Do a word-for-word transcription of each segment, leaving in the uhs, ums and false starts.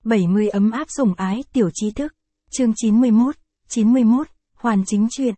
bảy mươi ấm áp sủng ái tiểu trí thức. Chương chín mươi mốt, chín mươi mốt, hoàn chính truyện.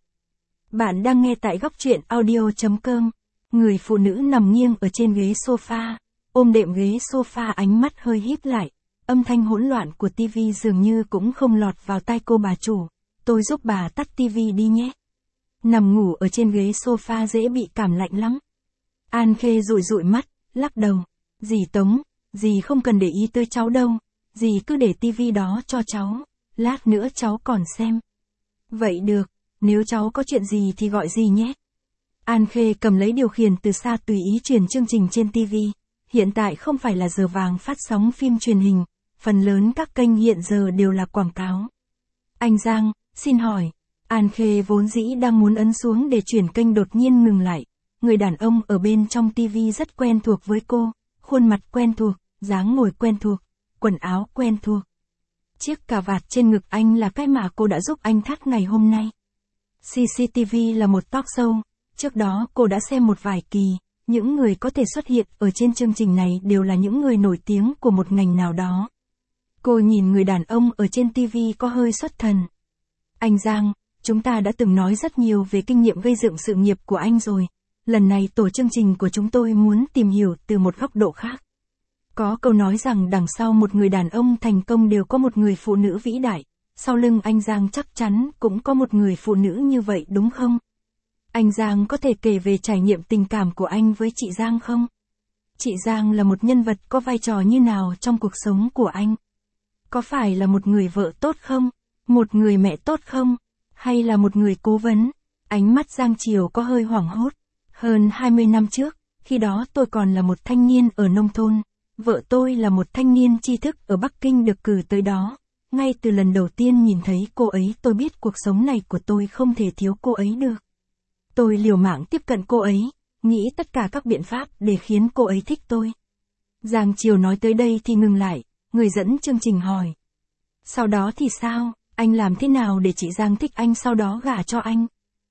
Bạn đang nghe tại góc truyện audio chấm com. Người phụ nữ nằm nghiêng ở trên ghế sofa, ôm đệm ghế sofa, ánh mắt hơi híp lại. Âm thanh hỗn loạn của tivi dường như cũng không lọt vào tai cô bà chủ. Tôi giúp bà tắt tivi đi nhé. Nằm ngủ ở trên ghế sofa dễ bị cảm lạnh lắm. An Khê dụi dụi mắt, lắc đầu. Dì Tống, dì không cần để ý tới cháu đâu. Dì cứ để tivi đó cho cháu. Lát nữa cháu còn xem. Vậy được, nếu cháu có chuyện gì thì gọi dì nhé. An Khê cầm lấy điều khiển từ xa tùy ý truyền chương trình trên tivi. Hiện tại không phải là giờ vàng phát sóng phim truyền hình. Phần lớn các kênh hiện giờ đều là quảng cáo. Anh Giang, xin hỏi. An Khê vốn dĩ đang muốn ấn xuống để chuyển kênh, đột nhiên ngừng lại. Người đàn ông ở bên trong tivi rất quen thuộc với cô. Khuôn mặt quen thuộc, dáng ngồi quen thuộc, quần áo quen thuộc. Chiếc cà vạt trên ngực anh là cái mà cô đã giúp anh thắt ngày hôm nay. xê xê tê vê là một talk show. Trước đó cô đã xem một vài kỳ. Những người có thể xuất hiện ở trên chương trình này đều là những người nổi tiếng của một ngành nào đó. Cô nhìn người đàn ông ở trên tivi có hơi xuất thần. Anh Giang, chúng ta đã từng nói rất nhiều về kinh nghiệm gây dựng sự nghiệp của anh rồi. Lần này tổ chương trình của chúng tôi muốn tìm hiểu từ một góc độ khác. Có câu nói rằng đằng sau một người đàn ông thành công đều có một người phụ nữ vĩ đại. Sau lưng anh Giang chắc chắn cũng có một người phụ nữ như vậy đúng không? Anh Giang có thể kể về trải nghiệm tình cảm của anh với chị Giang không? Chị Giang là một nhân vật có vai trò như nào trong cuộc sống của anh? Có phải là một người vợ tốt không? Một người mẹ tốt không? Hay là một người cố vấn? Ánh mắt Giang Triều có hơi hoảng hốt. Hơn hai mươi năm trước, khi đó tôi còn là một thanh niên ở nông thôn. Vợ tôi là một thanh niên tri thức ở Bắc Kinh được cử tới đó. Ngay từ lần đầu tiên nhìn thấy cô ấy tôi biết cuộc sống này của tôi không thể thiếu cô ấy được. Tôi liều mạng tiếp cận cô ấy, nghĩ tất cả các biện pháp để khiến cô ấy thích tôi. Giang Triều nói tới đây thì ngừng lại, người dẫn chương trình hỏi. Sau đó thì sao, anh làm thế nào để chị Giang thích anh sau đó gả cho anh?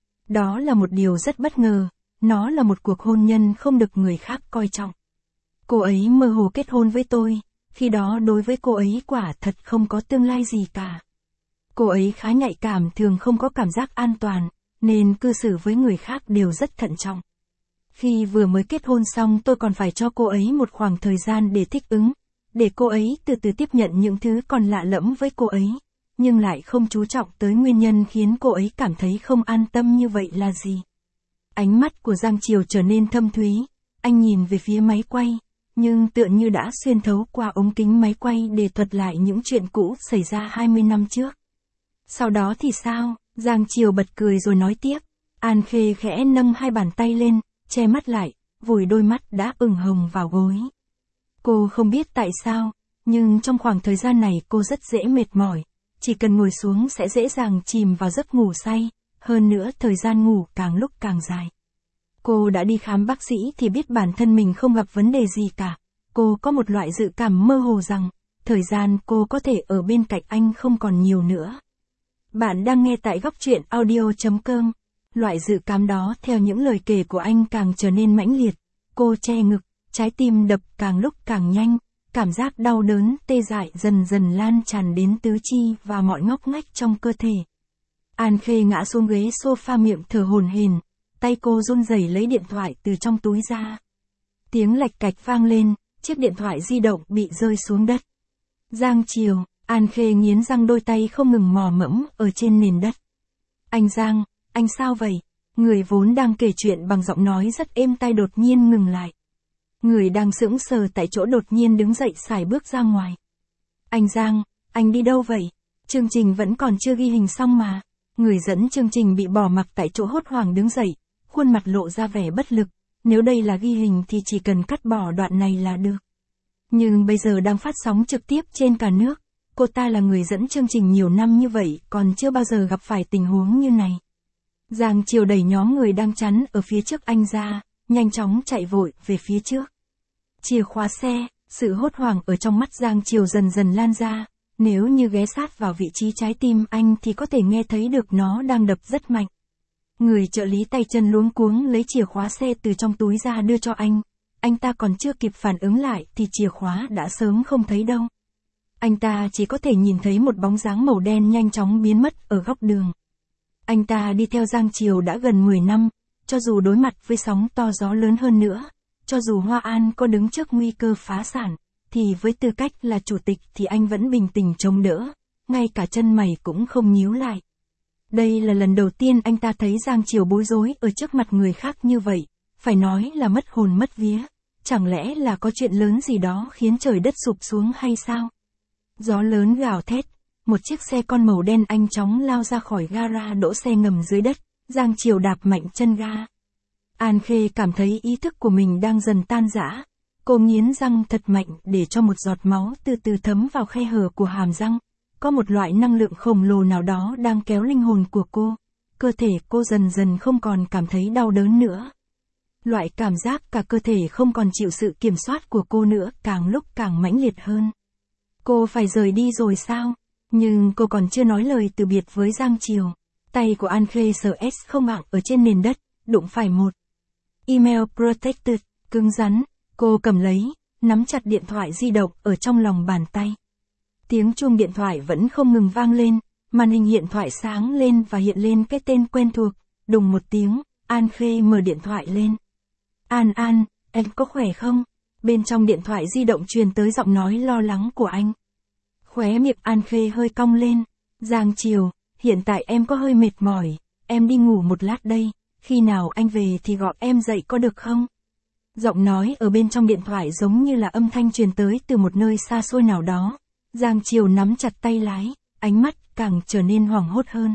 Đó là một điều rất bất ngờ, nó là một cuộc hôn nhân không được người khác coi trọng. Cô ấy mơ hồ kết hôn với tôi, khi đó đối với cô ấy quả thật không có tương lai gì cả. Cô ấy khá nhạy cảm, thường không có cảm giác an toàn, nên cư xử với người khác đều rất thận trọng. Khi vừa mới kết hôn xong tôi còn phải cho cô ấy một khoảng thời gian để thích ứng, để cô ấy từ từ tiếp nhận những thứ còn lạ lẫm với cô ấy, nhưng lại không chú trọng tới nguyên nhân khiến cô ấy cảm thấy không an tâm như vậy là gì. Ánh mắt của Giang Triều trở nên thâm thúy, anh nhìn về phía máy quay, nhưng tựa như đã xuyên thấu qua ống kính máy quay để thuật lại những chuyện cũ xảy ra hai mươi năm trước. Sau đó thì sao? Giang Triều bật cười rồi nói tiếp. An Khê khẽ nâng hai bàn tay lên, che mắt lại, vùi đôi mắt đã ửng hồng vào gối. Cô không biết tại sao, nhưng trong khoảng thời gian này cô rất dễ mệt mỏi, chỉ cần ngồi xuống sẽ dễ dàng chìm vào giấc ngủ say, hơn nữa thời gian ngủ càng lúc càng dài. Cô đã đi khám bác sĩ thì biết bản thân mình không gặp vấn đề gì cả. Cô có một loại dự cảm mơ hồ rằng, thời gian cô có thể ở bên cạnh anh không còn nhiều nữa. Bạn đang nghe tại góc truyện audio chấm com. Loại dự cảm đó theo những lời kể của anh càng trở nên mãnh liệt. Cô che ngực, trái tim đập càng lúc càng nhanh, cảm giác đau đớn, tê dại dần dần lan tràn đến tứ chi và mọi ngóc ngách trong cơ thể. An Khê ngã xuống ghế sofa, miệng thở hổn hển, tay cô run rẩy lấy điện thoại từ trong túi ra. Tiếng lạch cạch vang lên, chiếc điện thoại di động bị rơi xuống đất. Giang Triều, An Khê nghiến răng, đôi tay không ngừng mò mẫm ở trên nền đất. Anh Giang, anh sao vậy? Người vốn đang kể chuyện bằng giọng nói rất êm tai đột nhiên ngừng lại. Người đang sững sờ tại chỗ đột nhiên đứng dậy sải bước ra ngoài. Anh Giang, anh đi đâu vậy? Chương trình vẫn còn chưa ghi hình xong mà. Người dẫn chương trình bị bỏ mặc tại chỗ hốt hoảng đứng dậy, khuôn mặt lộ ra vẻ bất lực. Nếu đây là ghi hình thì chỉ cần cắt bỏ đoạn này là được. Nhưng bây giờ đang phát sóng trực tiếp trên cả nước. Cô ta là người dẫn chương trình nhiều năm như vậy, còn chưa bao giờ gặp phải tình huống như này. Giang Triều đẩy nhóm người đang chắn ở phía trước anh ra, nhanh chóng chạy vội về phía trước. Chìa khóa xe, sự hốt hoảng ở trong mắt Giang Triều dần dần lan ra. Nếu như ghé sát vào vị trí trái tim anh thì có thể nghe thấy được nó đang đập rất mạnh. Người trợ lý tay chân luống cuống lấy chìa khóa xe từ trong túi ra đưa cho anh. Anh ta còn chưa kịp phản ứng lại thì chìa khóa đã sớm không thấy đâu. Anh ta chỉ có thể nhìn thấy một bóng dáng màu đen nhanh chóng biến mất ở góc đường. Anh ta đi theo Giang Triều đã gần mười năm, cho dù đối mặt với sóng to gió lớn hơn nữa, cho dù Hoa An có đứng trước nguy cơ phá sản, thì với tư cách là chủ tịch thì anh vẫn bình tĩnh chống đỡ, ngay cả chân mày cũng không nhíu lại. Đây là lần đầu tiên anh ta thấy Giang Triều bối rối ở trước mặt người khác như vậy, phải nói là mất hồn mất vía, chẳng lẽ là có chuyện lớn gì đó khiến trời đất sụp xuống hay sao? Gió lớn gào thét, một chiếc xe con màu đen nhanh chóng lao ra khỏi gara đỗ xe ngầm dưới đất, Giang Triều đạp mạnh chân ga. An Khê cảm thấy ý thức của mình đang dần tan rã, cô nghiến răng thật mạnh để cho một giọt máu từ từ thấm vào khe hở của hàm răng, có một loại năng lượng khổng lồ nào đó đang kéo linh hồn của cô, cơ thể cô dần dần không còn cảm thấy đau đớn nữa. Loại cảm giác cả cơ thể không còn chịu sự kiểm soát của cô nữa càng lúc càng mãnh liệt hơn. Cô phải rời đi rồi sao? Nhưng cô còn chưa nói lời từ biệt với Giang Triều. Tay của An Khê sờ S không ạng ở trên nền đất, đụng phải một email protected, cứng rắn. Cô cầm lấy, nắm chặt điện thoại di động ở trong lòng bàn tay. Tiếng chuông điện thoại vẫn không ngừng vang lên, màn hình điện thoại sáng lên và hiện lên cái tên quen thuộc. Đùng một tiếng, An Khê mở điện thoại lên. An An, em có khỏe không? Bên trong điện thoại di động truyền tới giọng nói lo lắng của anh. Khóe miệng An Khê hơi cong lên. Giang Triều, hiện tại em có hơi mệt mỏi, em đi ngủ một lát đây, khi nào anh về thì gọi em dậy có được không? Giọng nói ở bên trong điện thoại giống như là âm thanh truyền tới từ một nơi xa xôi nào đó. Giang Triều nắm chặt tay lái, ánh mắt càng trở nên hoảng hốt hơn.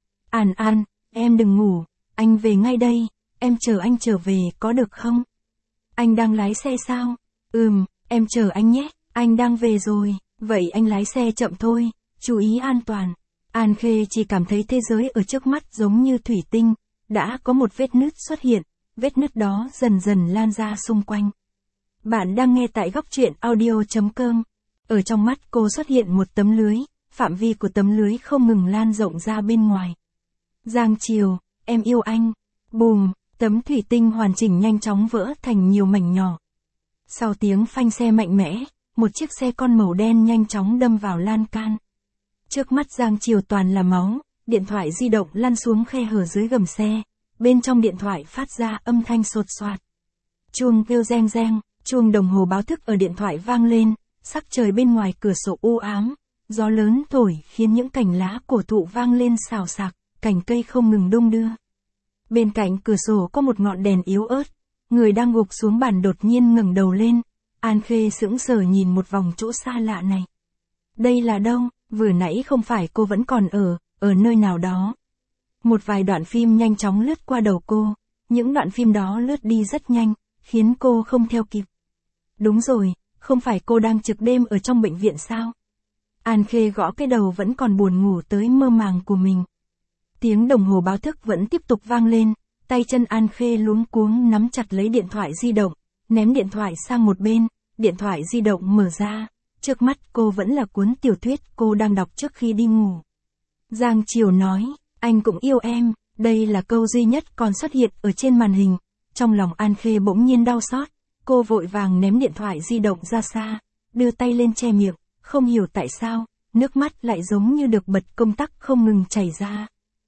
An An, em đừng ngủ, anh về ngay đây, em chờ anh trở về có được không? Anh đang lái xe sao? Ừm, em chờ anh nhé, anh đang về rồi, vậy anh lái xe chậm thôi, chú ý an toàn. An Khê chỉ cảm thấy thế giới ở trước mắt giống như thủy tinh, đã có một vết nứt xuất hiện, vết nứt đó dần dần lan ra xung quanh. Bạn đang nghe tại góc truyện audio chấm com. Ở trong mắt cô xuất hiện một tấm lưới, phạm vi của tấm lưới không ngừng lan rộng ra bên ngoài. Giang Triều, em yêu anh. Bùm, tấm thủy tinh hoàn chỉnh nhanh chóng vỡ thành nhiều mảnh nhỏ. Sau tiếng phanh xe mạnh mẽ, một chiếc xe con màu đen nhanh chóng đâm vào lan can. Trước mắt Giang Triều toàn là máu, điện thoại di động lăn xuống khe hở dưới gầm xe, bên trong điện thoại phát ra âm thanh sột soạt. Chuông kêu reng reng, chuông đồng hồ báo thức ở điện thoại vang lên, sắc trời bên ngoài cửa sổ u ám, gió lớn thổi khiến những cành lá cổ thụ vang lên xào xạc, cành cây không ngừng đung đưa. Bên cạnh cửa sổ có một ngọn đèn yếu ớt, người đang gục xuống bàn đột nhiên ngẩng đầu lên, An Khê sững sờ nhìn một vòng chỗ xa lạ này. Đây là đâu? Vừa nãy không phải cô vẫn còn ở, ở nơi nào đó. Một vài đoạn phim nhanh chóng lướt qua đầu cô, những đoạn phim đó lướt đi rất nhanh, khiến cô không theo kịp. Đúng rồi, không phải cô đang trực đêm ở trong bệnh viện sao? An Khê gõ cái đầu vẫn còn buồn ngủ tới mơ màng của mình. Tiếng đồng hồ báo thức vẫn tiếp tục vang lên, tay chân An Khê luống cuống nắm chặt lấy điện thoại di động, ném điện thoại sang một bên, điện thoại di động mở ra, trước mắt cô vẫn là cuốn tiểu thuyết cô đang đọc trước khi đi ngủ. Giang Triều nói, anh cũng yêu em, đây là câu duy nhất còn xuất hiện ở trên màn hình, trong lòng An Khê bỗng nhiên đau xót, cô vội vàng ném điện thoại di động ra xa, đưa tay lên che miệng, không hiểu tại sao, nước mắt lại giống như được bật công tắc không ngừng chảy ra.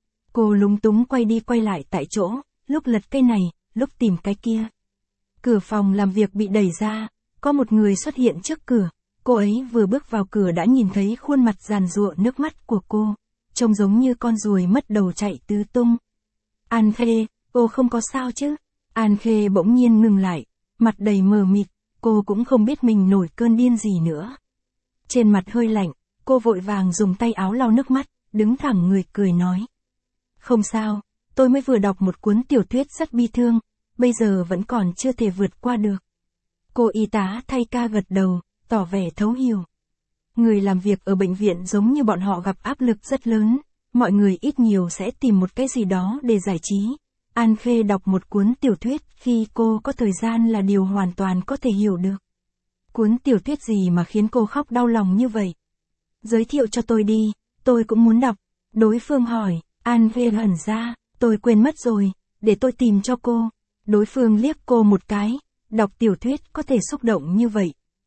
Cô lúng túng quay đi quay lại tại chỗ, lúc lật cái này, lúc tìm cái kia. Cửa phòng làm việc bị đẩy ra, có một người xuất hiện trước cửa, cô ấy vừa bước vào cửa đã nhìn thấy khuôn mặt giàn giụa nước mắt của cô, trông giống như con ruồi mất đầu chạy tứ tung. An Khê, cô không có sao chứ? An Khê bỗng nhiên ngừng lại, mặt đầy mờ mịt, cô cũng không biết mình nổi cơn điên gì nữa. Trên mặt hơi lạnh, cô vội vàng dùng tay áo lau nước mắt, đứng thẳng người cười nói. Không sao, tôi mới vừa đọc một cuốn tiểu thuyết rất bi thương, bây giờ vẫn còn chưa thể vượt qua được. Cô y tá thay ca gật đầu, tỏ vẻ thấu hiểu. Người làm việc ở bệnh viện giống như bọn họ gặp áp lực rất lớn, mọi người ít nhiều sẽ tìm một cái gì đó để giải trí. An Khê đọc một cuốn tiểu thuyết khi cô có thời gian là điều hoàn toàn có thể hiểu được. Cuốn tiểu thuyết gì mà khiến cô khóc đau lòng như vậy? Giới thiệu cho tôi đi, tôi cũng muốn đọc. Đối phương hỏi, An Khê hẳn ra, tôi quên mất rồi, để tôi tìm cho cô. Đối phương liếc cô một cái, đọc tiểu thuyết có thể xúc động như vậy,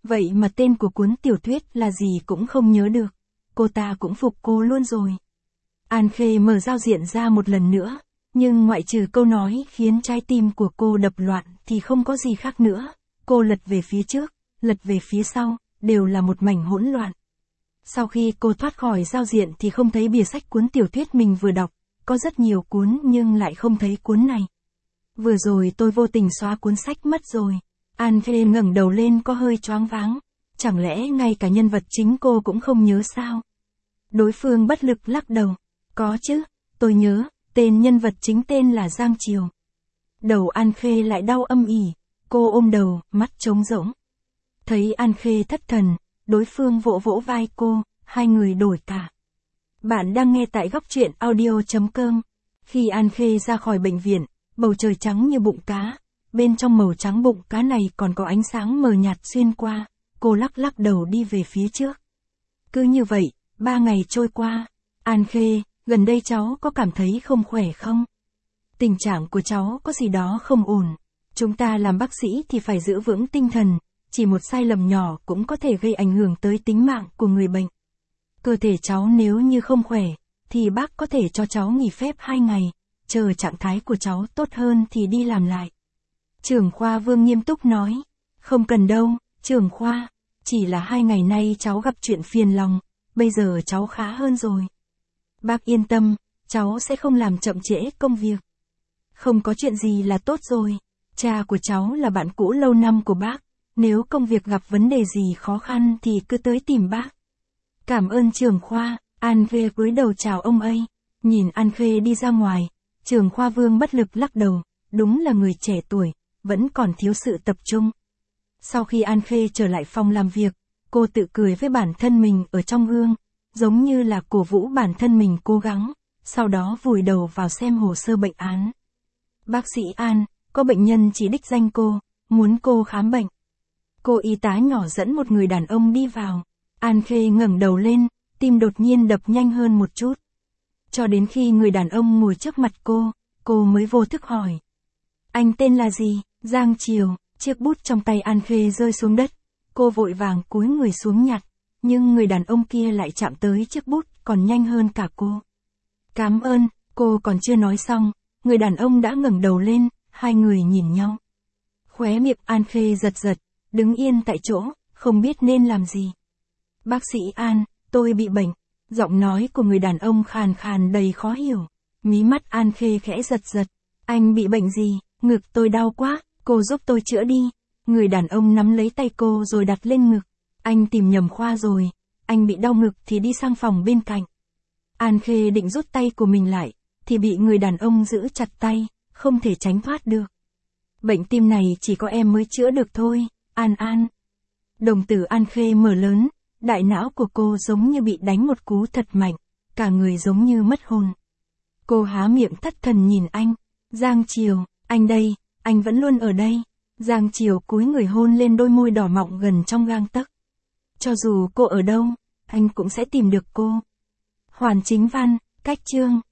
Vậy mà tên của cuốn tiểu thuyết là gì cũng không nhớ được. Cô ta cũng phục cô luôn rồi. An Khê mở giao diện ra một lần nữa, nhưng ngoại trừ câu nói khiến trái tim của cô đập loạn thì không có gì khác nữa. Cô lật về phía trước, lật về phía sau, đều là một mảnh hỗn loạn. Sau khi cô thoát khỏi giao diện thì không thấy bìa sách cuốn tiểu thuyết mình vừa đọc, có rất nhiều cuốn nhưng lại không thấy cuốn này. Vừa rồi tôi vô tình xóa cuốn sách mất rồi. An Khê ngẩng đầu lên có hơi choáng váng. Chẳng lẽ ngay cả nhân vật chính cô cũng không nhớ sao? Đối phương bất lực lắc đầu. Có chứ, tôi nhớ, tên nhân vật chính tên là Giang Triều. Đầu An Khê lại đau âm ỉ, cô ôm đầu, mắt trống rỗng. Thấy An Khê thất thần, đối phương vỗ vỗ vai cô, hai người đổi cả. Bạn đang nghe tại góc truyện audio chấm com. Khi An Khê ra khỏi bệnh viện, bầu trời trắng như bụng cá, bên trong màu trắng bụng cá này còn có ánh sáng mờ nhạt xuyên qua, cô lắc lắc đầu đi về phía trước. Cứ như vậy, ba ngày trôi qua. An Khê, gần đây cháu có cảm thấy không khỏe không? Tình trạng của cháu có gì đó không ổn. Chúng ta làm bác sĩ thì phải giữ vững tinh thần, chỉ một sai lầm nhỏ cũng có thể gây ảnh hưởng tới tính mạng của người bệnh. Cơ thể cháu nếu như không khỏe, thì bác có thể cho cháu nghỉ phép hai ngày, chờ trạng thái của cháu tốt hơn thì đi làm lại. Trưởng khoa Vương nghiêm túc nói, không cần đâu, trưởng khoa, chỉ là hai ngày nay cháu gặp chuyện phiền lòng, bây giờ cháu khá hơn rồi. Bác yên tâm, cháu sẽ không làm chậm trễ công việc. Không có chuyện gì là tốt rồi, cha của cháu là bạn cũ lâu năm của bác, nếu công việc gặp vấn đề gì khó khăn thì cứ tới tìm bác. Cảm ơn trưởng khoa. An Khê cúi đầu chào ông ấy. Nhìn An Khê đi ra ngoài, trưởng khoa Vương bất lực lắc đầu, đúng là người trẻ tuổi, vẫn còn thiếu sự tập trung. Sau khi An Khê trở lại phòng làm việc, cô tự cười với bản thân mình ở trong gương, giống như là cổ vũ bản thân mình cố gắng, sau đó vùi đầu vào xem hồ sơ bệnh án. Bác sĩ An, có bệnh nhân chỉ đích danh cô, muốn cô khám bệnh. Cô y tá nhỏ dẫn một người đàn ông đi vào. An Khê ngẩng đầu lên, tim đột nhiên đập nhanh hơn một chút. Cho đến khi người đàn ông ngồi trước mặt cô, cô mới vô thức hỏi. Anh tên là gì? Giang Triều. Chiếc bút trong tay An Khê rơi xuống đất. Cô vội vàng cúi người xuống nhặt, nhưng người đàn ông kia lại chạm tới chiếc bút còn nhanh hơn cả cô. Cảm ơn, cô còn chưa nói xong, người đàn ông đã ngẩng đầu lên, hai người nhìn nhau. Khóe miệng An Khê giật giật, đứng yên tại chỗ, không biết nên làm gì. Bác sĩ An, tôi bị bệnh. Giọng nói của người đàn ông khàn khàn đầy khó hiểu. Mí mắt An Khê khẽ giật giật. Anh bị bệnh gì? Ngực tôi đau quá, cô giúp tôi chữa đi. Người đàn ông nắm lấy tay cô rồi đặt lên ngực. Anh tìm nhầm khoa rồi, anh bị đau ngực thì đi sang phòng bên cạnh. An Khê định rút tay của mình lại, thì bị người đàn ông giữ chặt tay, không thể tránh thoát được. Bệnh tim này chỉ có em mới chữa được thôi, An An. Đồng tử An Khê mở lớn, đại não của cô giống như bị đánh một cú thật mạnh, cả người giống như mất hồn. Cô há miệng thất thần nhìn anh. Giang Triều, anh đây, anh vẫn luôn ở đây. Giang Triều cúi người hôn lên đôi môi đỏ mọng gần trong gang tấc. Cho dù cô ở đâu, anh cũng sẽ tìm được cô. Hoàn Chính Văn, cách chương.